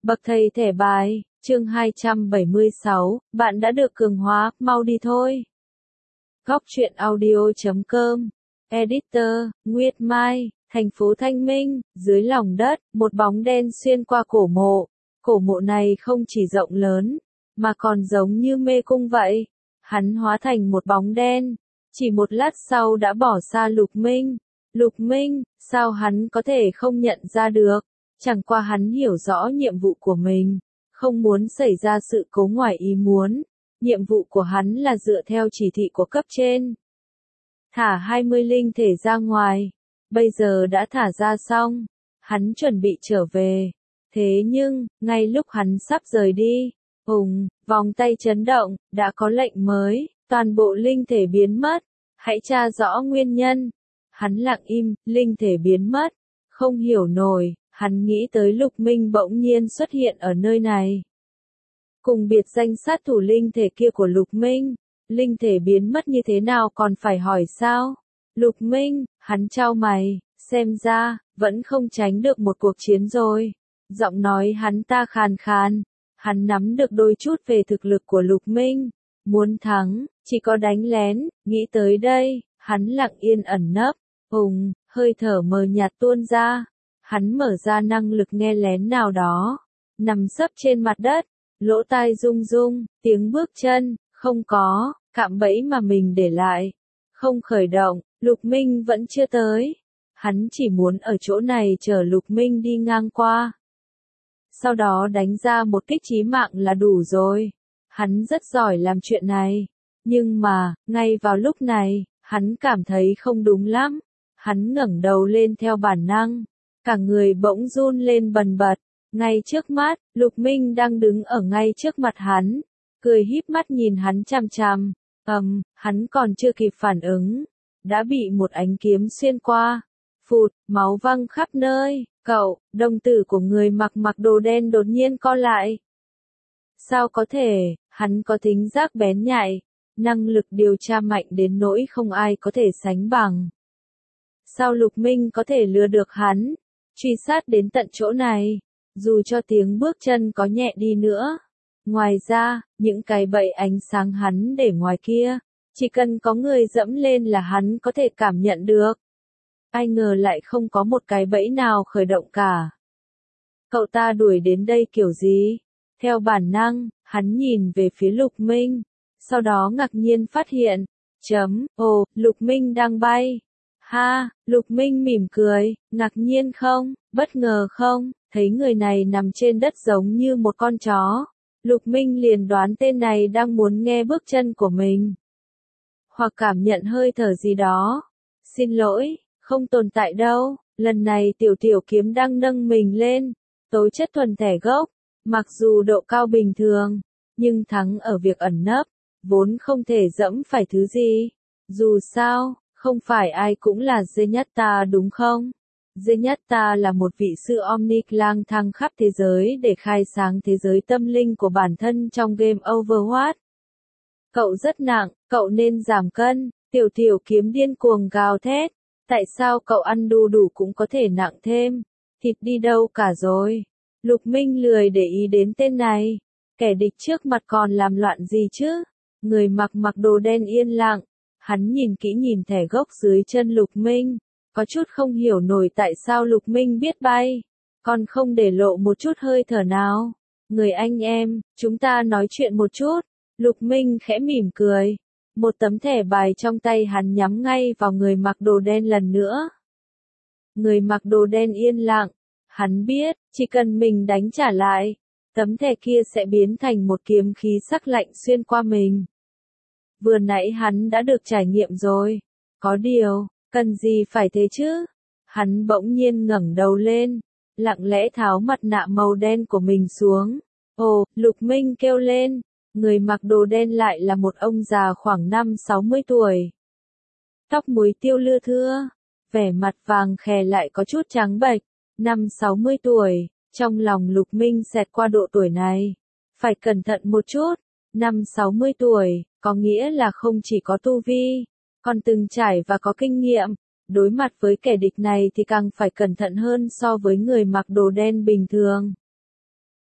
Bậc thầy thẻ bài, chương 276, bạn đã được cường hóa, mau đi thôi. Góc truyện audio.com, Editor, Nguyệt Mai, thành phố Thanh Minh, dưới lòng đất, một bóng đen xuyên qua cổ mộ. Cổ mộ này không chỉ rộng lớn, mà còn giống như mê cung vậy. Hắn hóa thành một bóng đen, chỉ một lát sau đã bỏ xa Lục Minh. Lục Minh, sao hắn có thể không nhận ra được? Chẳng qua hắn hiểu rõ nhiệm vụ của mình, không muốn xảy ra sự cố ngoài ý muốn. Nhiệm vụ của hắn là dựa theo chỉ thị của cấp trên. Thả 20 linh thể ra ngoài. Bây giờ đã thả ra xong. Hắn chuẩn bị trở về. Thế nhưng, ngay lúc hắn sắp rời đi, vòng tay chấn động, đã có lệnh mới, toàn bộ linh thể biến mất. Hãy tra rõ nguyên nhân. Hắn lặng im, linh thể biến mất. Không hiểu nổi, hắn nghĩ tới Lục Minh bỗng nhiên xuất hiện ở nơi này. Cùng biệt danh sát thủ linh thể kia của Lục Minh, linh thể biến mất như thế nào còn phải hỏi sao? Lục Minh, hắn chau mày, xem ra, vẫn không tránh được một cuộc chiến rồi. Giọng nói hắn ta khàn khàn, hắn nắm được đôi chút về thực lực của Lục Minh. Muốn thắng, chỉ có đánh lén, nghĩ tới đây, hắn lặng yên ẩn nấp, hơi thở mờ nhạt tuôn ra. Hắn mở ra năng lực nghe lén nào đó, nằm sấp trên mặt đất, lỗ tai rung rung, tiếng bước chân, không có, cạm bẫy mà mình để lại, không khởi động, Lục Minh vẫn chưa tới. Hắn chỉ muốn ở chỗ này chờ Lục Minh đi ngang qua. Sau đó đánh ra một kích chí mạng là đủ rồi. Hắn rất giỏi làm chuyện này. Nhưng mà, ngay vào lúc này, hắn cảm thấy không đúng lắm. Hắn ngẩng đầu lên theo bản năng. Cả người bỗng run lên bần bật. Ngay trước mắt, Lục Minh đang đứng ở ngay trước mặt hắn. Cười híp mắt nhìn hắn chằm chằm. Hắn còn chưa kịp phản ứng. Đã bị một ánh kiếm xuyên qua. Phụt, máu văng khắp nơi. Cậu, đồng tử của người mặc đồ đen đột nhiên co lại. Sao có thể, hắn có thính giác bén nhạy. Năng lực điều tra mạnh đến nỗi không ai có thể sánh bằng. Sao Lục Minh có thể lừa được hắn? Truy sát đến tận chỗ này, dù cho tiếng bước chân có nhẹ đi nữa. Ngoài ra, những cái bẫy ánh sáng hắn để ngoài kia, chỉ cần có người dẫm lên là hắn có thể cảm nhận được. Ai ngờ lại không có một cái bẫy nào khởi động cả. Cậu ta đuổi đến đây kiểu gì? Theo bản năng, hắn nhìn về phía Lục Minh, sau đó ngạc nhiên phát hiện, Lục Minh đang bay. Ha, Lục Minh mỉm cười, ngạc nhiên không, bất ngờ không, thấy người này nằm trên đất giống như một con chó. Lục Minh liền đoán tên này đang muốn nghe bước chân của mình. Hoặc cảm nhận hơi thở gì đó. Xin lỗi, không tồn tại đâu, lần này tiểu kiếm đang nâng mình lên. Tố chất thuần thể gốc, mặc dù độ cao bình thường, nhưng thắng ở việc ẩn nấp, vốn không thể dẫm phải thứ gì. Dù sao, không phải ai cũng là Zenyatta đúng không? Zenyatta là một vị sư Omnic lang thang khắp thế giới để khai sáng thế giới tâm linh của bản thân trong game Overwatch. Cậu rất nặng, cậu nên giảm cân, tiểu kiếm điên cuồng gào thét. Tại sao cậu ăn đu đủ cũng có thể nặng thêm? Thịt đi đâu cả rồi? Lục Minh lười để ý đến tên này. Kẻ địch trước mặt còn làm loạn gì chứ? Người mặc đồ đen yên lặng. Hắn nhìn kỹ nhìn thẻ gốc dưới chân Lục Minh. Có chút không hiểu nổi tại sao Lục Minh biết bay. Còn không để lộ một chút hơi thở nào. Người anh em, chúng ta nói chuyện một chút. Lục Minh khẽ mỉm cười. Một tấm thẻ bài trong tay hắn nhắm ngay vào người mặc đồ đen lần nữa. Người mặc đồ đen yên lặng. Hắn biết, chỉ cần mình đánh trả lại, tấm thẻ kia sẽ biến thành một kiếm khí sắc lạnh xuyên qua mình. Vừa nãy hắn đã được trải nghiệm rồi. Có điều, cần gì phải thế chứ? Hắn bỗng nhiên ngẩng đầu lên, lặng lẽ tháo mặt nạ màu đen của mình xuống. Lục Minh kêu lên. Người mặc đồ đen lại là một ông già khoảng 50-60 tuổi. Tóc muối tiêu lưa thưa, vẻ mặt vàng khè lại có chút trắng bệch. 50-60 tuổi, trong lòng Lục Minh xẹt qua độ tuổi này. Phải cẩn thận một chút. 50-60 tuổi, có nghĩa là không chỉ có tu vi, còn từng trải và có kinh nghiệm. Đối mặt với kẻ địch này thì càng phải cẩn thận hơn so với người mặc đồ đen bình thường.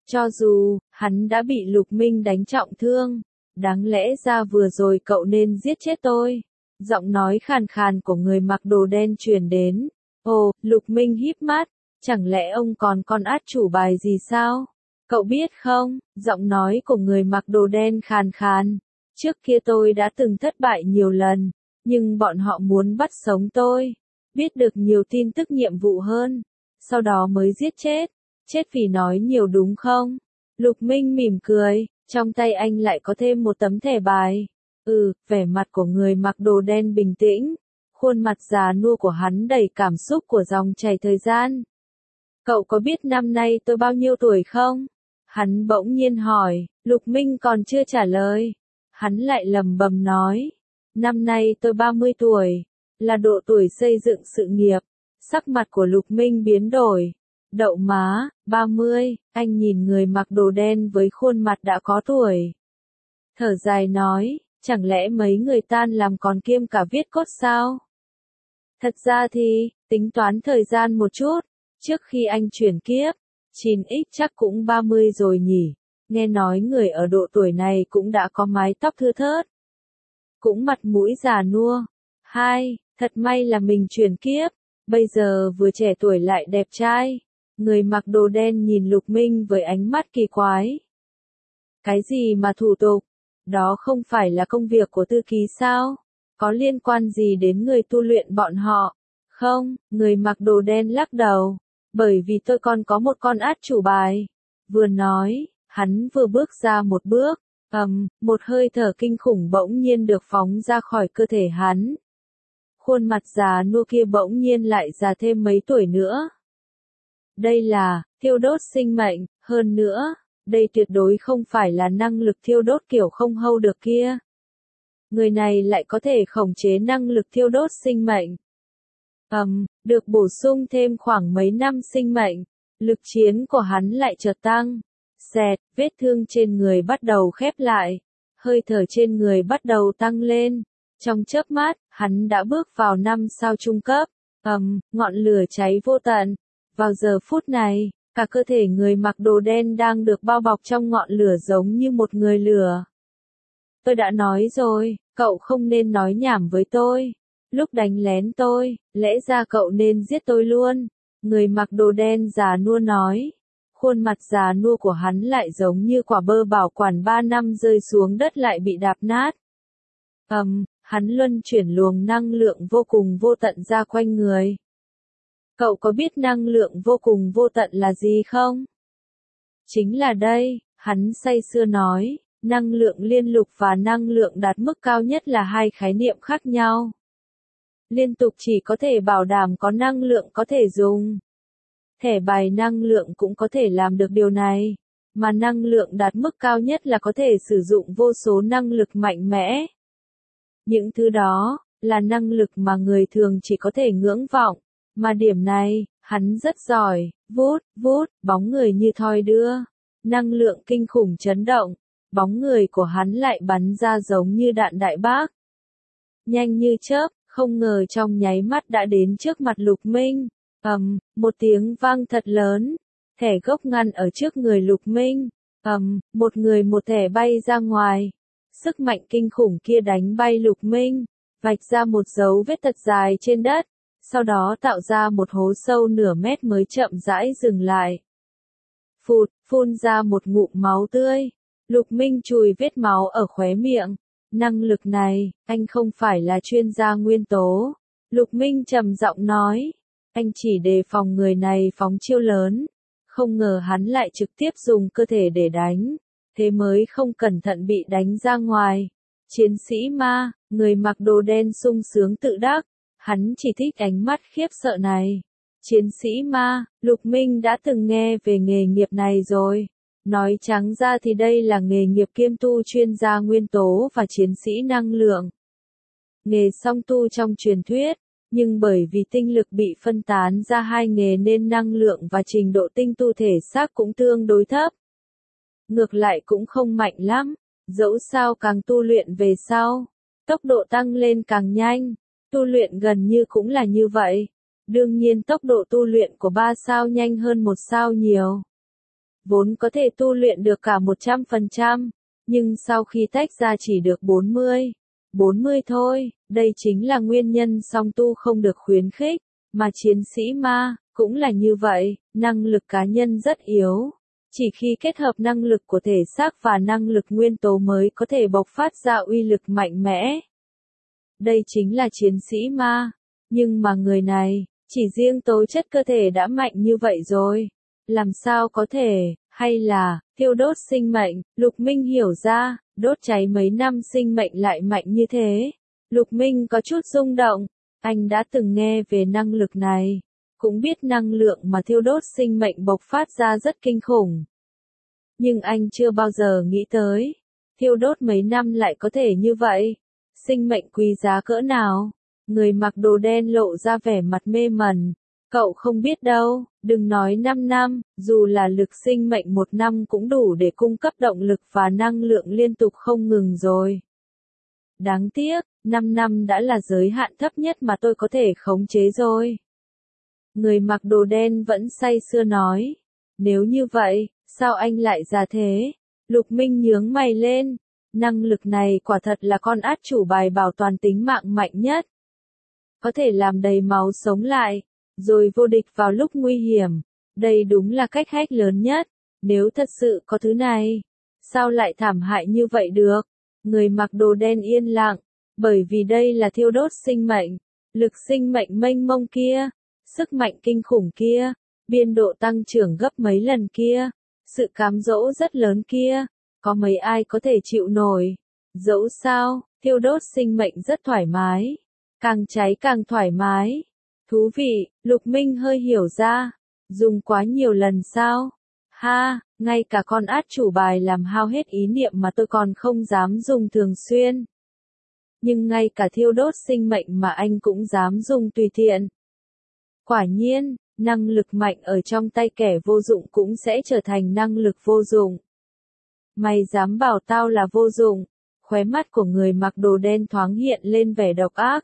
Cho dù, hắn đã bị Lục Minh đánh trọng thương. Đáng lẽ ra vừa rồi cậu nên giết chết tôi. Giọng nói khàn khàn của người mặc đồ đen truyền đến. Ồ, Lục Minh híp mắt. Chẳng lẽ ông còn con át chủ bài gì sao? Cậu biết không, giọng nói của người mặc đồ đen khàn khàn. Trước kia tôi đã từng thất bại nhiều lần, nhưng bọn họ muốn bắt sống tôi. Biết được nhiều tin tức nhiệm vụ hơn. Sau đó mới giết chết. Chết vì nói nhiều đúng không? Lục Minh mỉm cười, trong tay anh lại có thêm một tấm thẻ bài. Vẻ mặt của người mặc đồ đen bình tĩnh. Khuôn mặt già nua của hắn đầy cảm xúc của dòng chảy thời gian. Cậu có biết năm nay tôi bao nhiêu tuổi không? Hắn bỗng nhiên hỏi, Lục Minh còn chưa trả lời. Hắn lại lẩm bẩm nói, năm nay tôi 30 tuổi, là độ tuổi xây dựng sự nghiệp. Sắc mặt của Lục Minh biến đổi. Đậu má, 30, anh nhìn người mặc đồ đen với khuôn mặt đã có tuổi. Thở dài nói, chẳng lẽ mấy người tan làm còn kiêm cả viết cốt sao? Thật ra thì, tính toán thời gian một chút, trước khi anh chuyển kiếp, 9X chắc cũng 30 rồi nhỉ. Nghe nói người ở độ tuổi này cũng đã có mái tóc thưa thớt. Cũng mặt mũi già nua. Thật may là mình chuyển kiếp, bây giờ vừa trẻ tuổi lại đẹp trai. Người mặc đồ đen nhìn Lục Minh với ánh mắt kỳ quái. Cái gì mà thủ tục? Đó không phải là công việc của thư ký sao? Có liên quan gì đến người tu luyện bọn họ? Không, người mặc đồ đen lắc đầu. Bởi vì tôi còn có một con át chủ bài. Vừa nói, hắn vừa bước ra một bước. Một hơi thở kinh khủng bỗng nhiên được phóng ra khỏi cơ thể hắn. Khuôn mặt già nua kia bỗng nhiên lại già thêm mấy tuổi nữa. Đây là, thiêu đốt sinh mệnh, hơn nữa, đây tuyệt đối không phải là năng lực thiêu đốt kiểu không hâu được kia. Người này lại có thể khống chế năng lực thiêu đốt sinh mệnh. Được bổ sung thêm khoảng mấy năm sinh mệnh, lực chiến của hắn lại chợt tăng. Vết thương trên người bắt đầu khép lại, hơi thở trên người bắt đầu tăng lên. Trong chớp mắt, hắn đã bước vào 5 sao trung cấp. Ngọn lửa cháy vô tận. Vào giờ phút này, cả cơ thể người mặc đồ đen đang được bao bọc trong ngọn lửa giống như một người lửa. Tôi đã nói rồi, cậu không nên nói nhảm với tôi. Lúc đánh lén tôi, lẽ ra cậu nên giết tôi luôn. Người mặc đồ đen già nua nói. Khuôn mặt già nua của hắn lại giống như quả bơ bảo quản 3 năm rơi xuống đất lại bị đạp nát. Hắn luân chuyển luồng năng lượng vô cùng vô tận ra quanh người. Cậu có biết năng lượng vô cùng vô tận là gì không? Chính là đây, hắn say sưa nói, năng lượng liên lục và năng lượng đạt mức cao nhất là hai khái niệm khác nhau. Liên tục chỉ có thể bảo đảm có năng lượng có thể dùng. Thẻ bài năng lượng cũng có thể làm được điều này, mà năng lượng đạt mức cao nhất là có thể sử dụng vô số năng lực mạnh mẽ. Những thứ đó, là năng lực mà người thường chỉ có thể ngưỡng vọng, mà điểm này, hắn rất giỏi, vút, bóng người như thoi đưa. Năng lượng kinh khủng chấn động, bóng người của hắn lại bắn ra giống như đạn đại bác. Nhanh như chớp, không ngờ trong nháy mắt đã đến trước mặt Lục Minh. Một tiếng vang thật lớn, thẻ gốc ngăn ở trước người Lục Minh. Một người một thẻ bay ra ngoài. Sức mạnh kinh khủng kia đánh bay Lục Minh, vạch ra một dấu vết thật dài trên đất, sau đó tạo ra một hố sâu nửa mét mới chậm rãi dừng lại. Phun ra một ngụm máu tươi. Lục Minh chùi vết máu ở khóe miệng. Năng lực này, anh không phải là chuyên gia nguyên tố. Lục Minh trầm giọng nói. Anh chỉ đề phòng người này phóng chiêu lớn. Không ngờ hắn lại trực tiếp dùng cơ thể để đánh. Thế mới không cẩn thận bị đánh ra ngoài. Chiến sĩ ma, người mặc đồ đen sung sướng tự đắc. Hắn chỉ thích ánh mắt khiếp sợ này. Chiến sĩ ma, Lục Minh đã từng nghe về nghề nghiệp này rồi. Nói trắng ra thì đây là nghề nghiệp kiêm tu chuyên gia nguyên tố và chiến sĩ năng lượng. Nghề song tu trong truyền thuyết, nhưng bởi vì tinh lực bị phân tán ra hai nghề nên năng lượng và trình độ tinh tu thể xác cũng tương đối thấp. Ngược lại cũng không mạnh lắm, dẫu sao càng tu luyện về sau, tốc độ tăng lên càng nhanh, tu luyện gần như cũng là như vậy. Đương nhiên tốc độ tu luyện của 3 sao nhanh hơn 1 sao nhiều. vốn có thể tu luyện được cả 100%, nhưng sau khi tách ra chỉ được 40 thôi, đây chính là nguyên nhân song tu không được khuyến khích, mà chiến sĩ ma, cũng là như vậy, năng lực cá nhân rất yếu. Chỉ khi kết hợp năng lực của thể xác và năng lực nguyên tố mới có thể bộc phát ra uy lực mạnh mẽ. Đây chính là chiến sĩ ma. Nhưng mà người này, chỉ riêng tố chất cơ thể đã mạnh như vậy rồi. Làm sao có thể, hay là, thiêu đốt sinh mệnh, Lục Minh hiểu ra, đốt cháy mấy năm sinh mệnh lại mạnh như thế. Lục Minh có chút rung động, anh đã từng nghe về năng lực này, cũng biết năng lượng mà thiêu đốt sinh mệnh bộc phát ra rất kinh khủng. Nhưng anh chưa bao giờ nghĩ tới, thiêu đốt mấy năm lại có thể như vậy. Sinh mệnh quý giá cỡ nào? Người mặc đồ đen lộ ra vẻ mặt mê mẩn. Cậu không biết đâu, đừng nói 5 năm, dù là lực sinh mệnh 1 năm cũng đủ để cung cấp động lực và năng lượng liên tục không ngừng rồi. Đáng tiếc, 5 năm đã là giới hạn thấp nhất mà tôi có thể khống chế rồi. Người mặc đồ đen vẫn say sưa nói. Nếu như vậy, sao anh lại già thế? Lục Minh nhướng mày lên. Năng lực này quả thật là con át chủ bài bảo toàn tính mạng mạnh nhất. Có thể làm đầy máu sống lại, rồi vô địch vào lúc nguy hiểm. Đây đúng là cách hack lớn nhất. Nếu thật sự có thứ này, sao lại thảm hại như vậy được? Người mặc đồ đen yên lặng, bởi vì đây là thiêu đốt sinh mệnh, lực sinh mệnh mênh mông kia, sức mạnh kinh khủng kia, biên độ tăng trưởng gấp mấy lần kia, sự cám dỗ rất lớn kia, có mấy ai có thể chịu nổi? Dẫu sao, thiêu đốt sinh mệnh rất thoải mái, càng cháy càng thoải mái. Thú vị, Lục Minh hơi hiểu ra, dùng quá nhiều lần sao? Ha, ngay cả con át chủ bài làm hao hết ý niệm mà tôi còn không dám dùng thường xuyên. Nhưng ngay cả thiêu đốt sinh mệnh mà anh cũng dám dùng tùy tiện. Quả nhiên, năng lực mạnh ở trong tay kẻ vô dụng cũng sẽ trở thành năng lực vô dụng. Mày dám bảo tao là vô dụng? Khóe mắt của người mặc đồ đen thoáng hiện lên vẻ độc ác.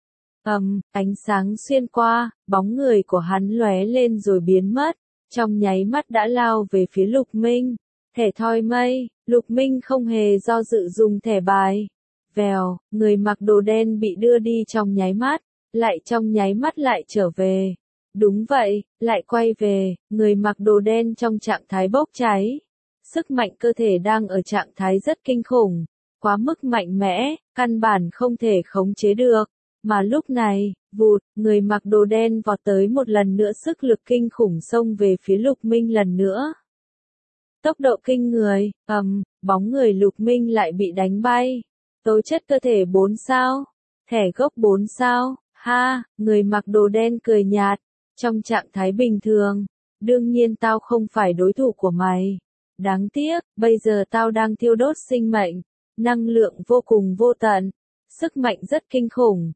Ánh sáng xuyên qua, bóng người của hắn lóe lên rồi biến mất, trong nháy mắt đã lao về phía Lục Minh. Thẻ thoi mây, Lục Minh không hề do dự dùng thẻ bài. Vèo, người mặc đồ đen bị đưa đi trong nháy mắt, lại trong nháy mắt lại trở về. Đúng vậy, lại quay về, người mặc đồ đen trong trạng thái bốc cháy. Sức mạnh cơ thể đang ở trạng thái rất kinh khủng, quá mức mạnh mẽ, căn bản không thể khống chế được. Mà lúc này, vụt, người mặc đồ đen vọt tới một lần nữa, sức lực kinh khủng xông về phía Lục Minh lần nữa. Tốc độ kinh người, bóng người Lục Minh lại bị đánh bay. Tố chất cơ thể 4 sao, thẻ gốc 4 sao, ha, người mặc đồ đen cười nhạt, trong trạng thái bình thường. Đương nhiên tao không phải đối thủ của mày. Đáng tiếc, bây giờ tao đang thiêu đốt sinh mệnh, năng lượng vô cùng vô tận, sức mạnh rất kinh khủng.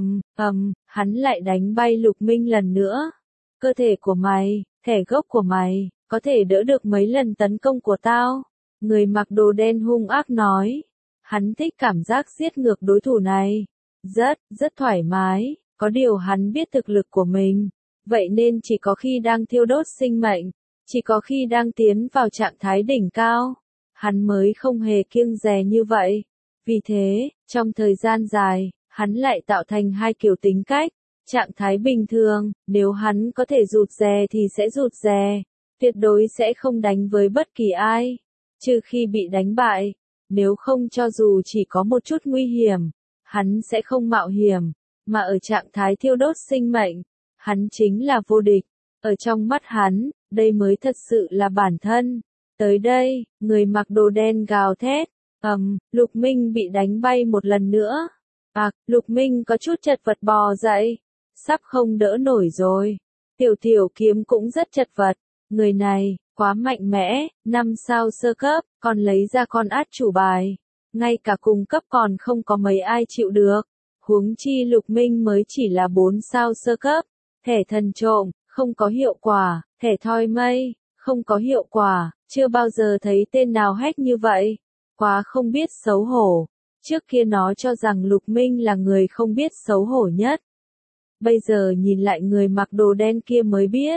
Hắn lại đánh bay Lục Minh lần nữa. Cơ thể của mày, thẻ gốc của mày, có thể đỡ được mấy lần tấn công của tao. Người mặc đồ đen hung ác nói. Hắn thích cảm giác giết ngược đối thủ này. Rất thoải mái, có điều hắn biết thực lực của mình. Vậy nên chỉ có khi đang thiêu đốt sinh mệnh, chỉ có khi đang tiến vào trạng thái đỉnh cao, hắn mới không hề kiêng dè như vậy. Vì thế, trong thời gian dài, hắn lại tạo thành hai kiểu tính cách. Trạng thái bình thường, nếu hắn có thể rụt rè thì sẽ rụt rè, tuyệt đối sẽ không đánh với bất kỳ ai, trừ khi bị đánh bại. Nếu không cho dù chỉ có một chút nguy hiểm, hắn sẽ không mạo hiểm, mà ở trạng thái thiêu đốt sinh mệnh, hắn chính là vô địch. Ở trong mắt hắn, đây mới thật sự là bản thân. Tới đây, người mặc đồ đen gào thét. Lục Minh bị đánh bay một lần nữa. Lục Minh có chút chật vật bò dậy. Sắp không đỡ nổi rồi. Tiểu kiếm cũng rất chật vật. Người này, quá mạnh mẽ, 5 sao sơ cấp, còn lấy ra con át chủ bài. Ngay cả cùng cấp còn không có mấy ai chịu được. Huống chi Lục Minh mới chỉ là 4 sao sơ cấp. Thẻ thần trộm, không có hiệu quả. Thẻ thoi mây, không có hiệu quả. Chưa bao giờ thấy tên nào hack như vậy. Quá không biết xấu hổ. Trước kia nó cho rằng Lục Minh là người không biết xấu hổ nhất. Bây giờ nhìn lại người mặc đồ đen kia mới biết.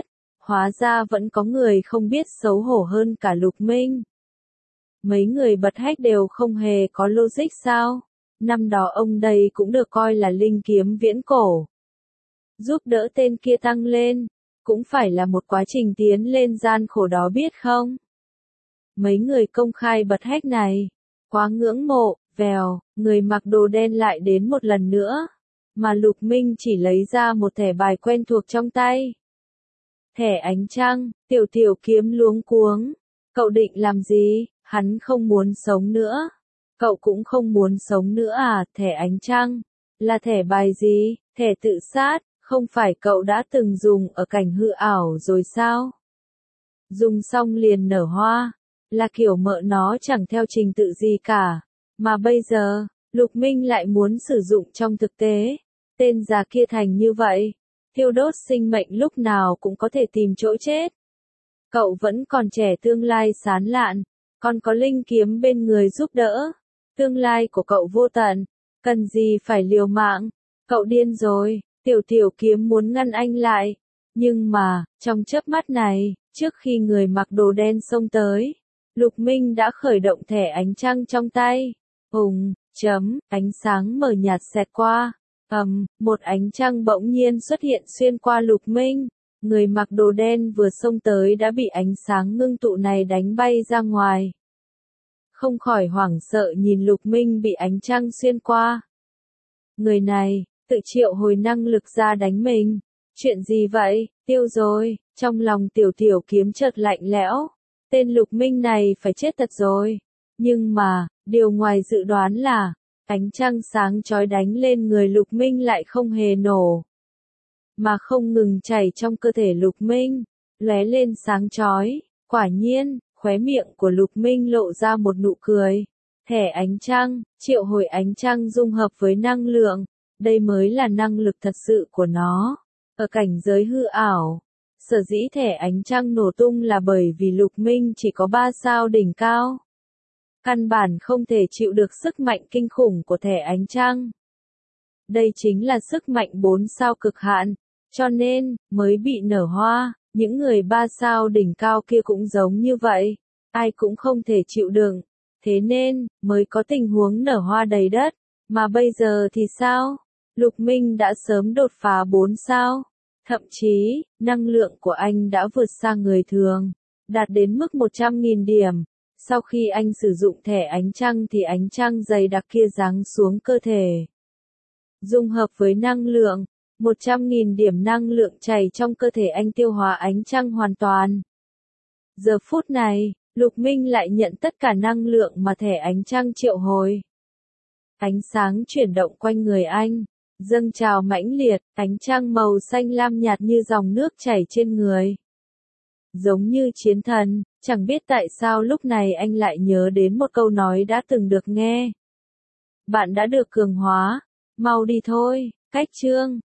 hóa ra vẫn có người không biết xấu hổ hơn cả Lục Minh. Mấy người bật hách đều không hề có logic sao? Năm đó ông đây cũng được coi là linh kiếm viễn cổ. Giúp đỡ tên kia tăng lên, cũng phải là một quá trình tiến lên gian khổ đó biết không? Mấy người công khai bật hách này, quá ngưỡng mộ, vèo, người mặc đồ đen lại đến một lần nữa, mà Lục Minh chỉ lấy ra một thẻ bài quen thuộc trong tay. Thẻ ánh trăng, Tiểu Tiểu Kiếm luống cuống, cậu định làm gì, hắn không muốn sống nữa. Cậu cũng không muốn sống nữa à, thẻ ánh trăng, là thẻ bài gì, thẻ tự sát, không phải cậu đã từng dùng ở cảnh hư ảo rồi sao? Dùng xong liền nở hoa, là kiểu mợ nó chẳng theo trình tự gì cả, mà bây giờ, Lục Minh lại muốn sử dụng trong thực tế, tên già kia thành như vậy, thiêu đốt sinh mệnh lúc nào cũng có thể tìm chỗ chết. Cậu vẫn còn trẻ tương lai sáng lạn, còn có linh kiếm bên người giúp đỡ. Tương lai của cậu vô tận, cần gì phải liều mạng, cậu điên rồi, Tiểu Tiểu Kiếm muốn ngăn anh lại. Nhưng mà, trong chớp mắt này, trước khi người mặc đồ đen xông tới, Lục Minh đã khởi động thẻ ánh trăng trong tay. Ánh sáng mờ nhạt xẹt qua. Một ánh trăng bỗng nhiên xuất hiện xuyên qua Lục Minh. Người mặc đồ đen vừa xông tới đã bị ánh sáng ngưng tụ này đánh bay ra ngoài. Không khỏi hoảng sợ nhìn Lục Minh bị ánh trăng xuyên qua. Người này, tự triệu hồi năng lực ra đánh mình. Chuyện gì vậy, tiêu rồi, trong lòng Tiểu Tiểu Kiếm chợt lạnh lẽo. Tên Lục Minh này phải chết thật rồi. Nhưng mà, điều ngoài dự đoán là, ánh trăng sáng chói đánh lên người Lục Minh lại không hề nổ. Mà không ngừng chảy trong cơ thể Lục Minh, lóe lên sáng chói. Quả nhiên, khóe miệng của Lục Minh lộ ra một nụ cười. Thẻ ánh trăng, triệu hồi ánh trăng dung hợp với năng lượng, đây mới là năng lực thật sự của nó. Ở cảnh giới hư ảo, sở dĩ thẻ ánh trăng nổ tung là bởi vì Lục Minh chỉ có 3 sao đỉnh cao. Căn bản không thể chịu được sức mạnh kinh khủng của thẻ ánh trăng. Đây chính là sức mạnh 4 sao cực hạn, cho nên, mới bị nở hoa. Những người 3 sao đỉnh cao kia cũng giống như vậy, ai cũng không thể chịu đựng, thế nên, mới có tình huống nở hoa đầy đất, mà bây giờ thì sao? Lục Minh đã sớm đột phá 4 sao, thậm chí, năng lượng của anh đã vượt xa người thường, đạt đến mức 100.000 điểm. Sau khi anh sử dụng thẻ ánh trăng thì ánh trăng dày đặc kia giáng xuống cơ thể. Dung hợp với năng lượng, 100.000 điểm năng lượng chảy trong cơ thể anh tiêu hóa ánh trăng hoàn toàn. Giờ phút này, Lục Minh lại nhận tất cả năng lượng mà thẻ ánh trăng triệu hồi. Ánh sáng chuyển động quanh người anh, dâng trào mãnh liệt, ánh trăng màu xanh lam nhạt như dòng nước chảy trên người. Giống như chiến thần, chẳng biết tại sao lúc này anh lại nhớ đến một câu nói đã từng được nghe. Bạn đã được cường hóa, mau đi thôi, cách chương.